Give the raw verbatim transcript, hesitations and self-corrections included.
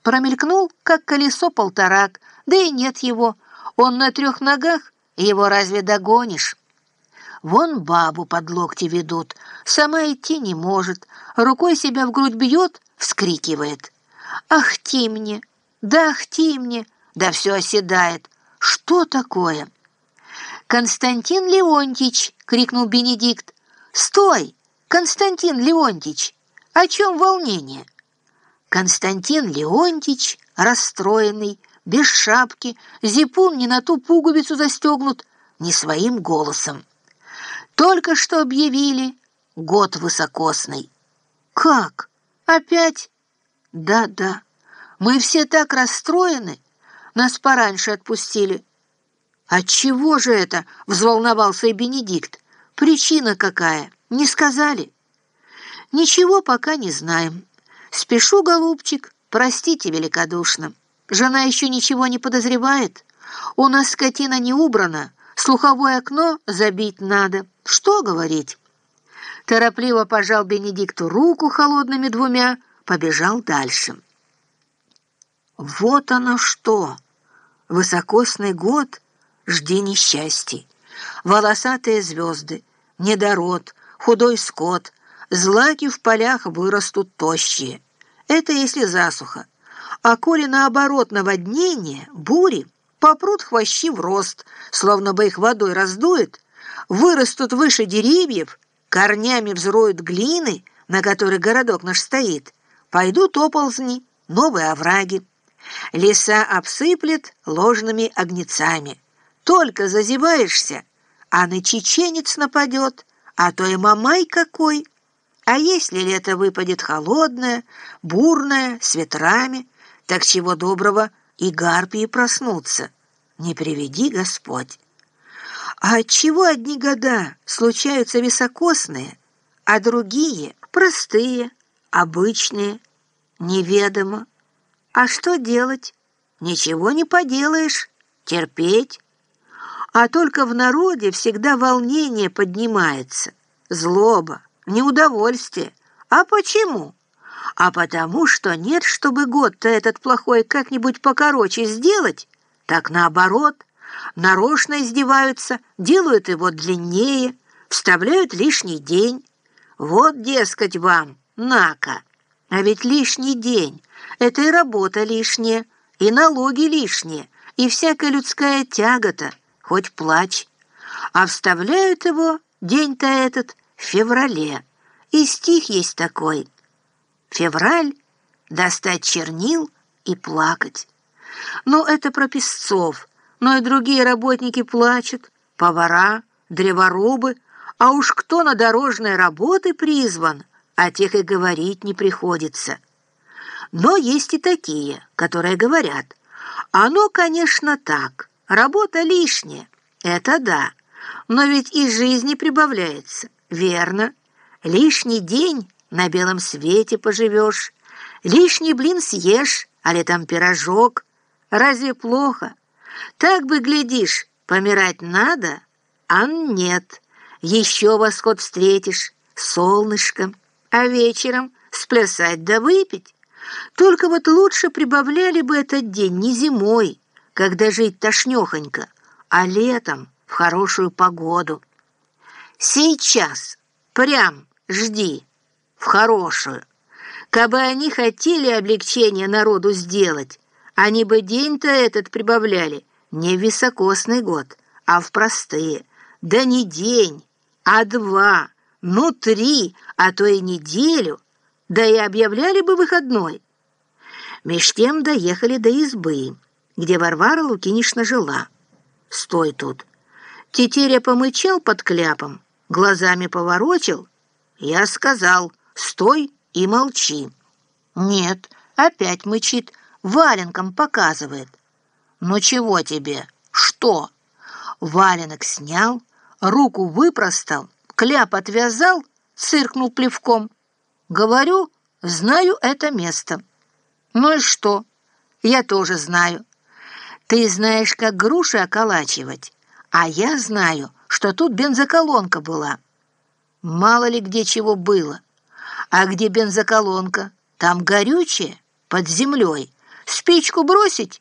Промелькнул, как колесо-полторак, да и нет его. Он на трех ногах, его разве догонишь? Вон бабу под локти ведут, сама идти не может, рукой себя в грудь бьет, вскрикивает. «Ахти мне! Да ахти мне!» Да все оседает. Что такое? «Константин Леонтьич!» — крикнул Бенедикт. «Стой! Константин Леонтьич! О чем волнение?» Константин Леонтьич, расстроенный, без шапки, зипун не на ту пуговицу застегнут, не своим голосом. Только что объявили год высокосный. «Как? Опять?» «Да-да, мы все так расстроены, нас пораньше отпустили». «Отчего же это?» — взволновался и Бенедикт. «Причина какая? Не сказали?» «Ничего пока не знаем. Спешу, голубчик, простите великодушно. Жена еще ничего не подозревает. У нас скотина не убрана, слуховое окно забить надо. Что говорить?» Торопливо пожал Бенедикту руку холодными двумя, побежал дальше. Вот оно что! Высокосный год, жди несчастий. Волосатые звезды, недород, худой скот, злаки в полях вырастут тощие. Это если засуха. А коли наоборот наводнение, бури, попрут хвощи в рост, словно бы их водой раздует, вырастут выше деревьев, корнями взроют глины, на которой городок наш стоит, пойдут оползни, новые овраги. Леса обсыплет ложными огнецами. Только зазеваешься, а на чеченец нападет, а то и мамай какой. А если лето выпадет холодное, бурное, с ветрами, так чего доброго и гарпии проснутся. Не приведи Господь. А отчего одни года случаются високосные, а другие простые, обычные, неведомо? А что делать? Ничего не поделаешь, терпеть. А только в народе всегда волнение поднимается, злоба, неудовольствие. А почему? А потому что нет, чтобы год-то этот плохой как-нибудь покороче сделать, так наоборот, нарочно издеваются, делают его длиннее, вставляют лишний день. Вот, дескать, вам, на-ка. А ведь лишний день — это и работа лишняя, и налоги лишние, и всякая людская тягота, хоть плачь. А вставляют его, день-то этот, в феврале. И стих есть такой: «Февраль — достать чернил и плакать». Ну, это про песцов, но и другие работники плачут, повара, древорубы, а уж кто на дорожные работы призван, о тех и говорить не приходится. Но есть и такие, которые говорят: оно, конечно, так, работа лишняя, это да, но ведь и жизни прибавляется, верно? Лишний день на белом свете поживешь, лишний блин съешь, али там пирожок. Разве плохо? Так бы, глядишь, помирать надо, а нет. Еще восход встретишь, солнышко, а вечером сплясать да выпить. Только вот лучше прибавляли бы этот день не зимой, когда жить тошнёхонько, а летом в хорошую погоду. Сейчас прям жди в хорошую. Кабы они хотели облегчение народу сделать, они бы день-то этот прибавляли не в високосный год, а в простые. Да не день, а два, ну три, а то и неделю, да и объявляли бы выходной. Меж тем доехали до избы, где Варвара Лукинишна жила. Стой тут. Тетеря помычал под кляпом, глазами поворочил. Я сказал: стой и молчи. Нет, опять мычит, валенком показывает. Ну чего тебе? Что? Валенок снял, руку выпростал, кляп отвязал, цыркнул плевком. Говорю, знаю это место. Ну и что? Я тоже знаю. Ты знаешь, как груши околачивать, а я знаю, что тут бензоколонка была. Мало ли где чего было. А где бензоколонка, там горючее, под землей. Спичку бросить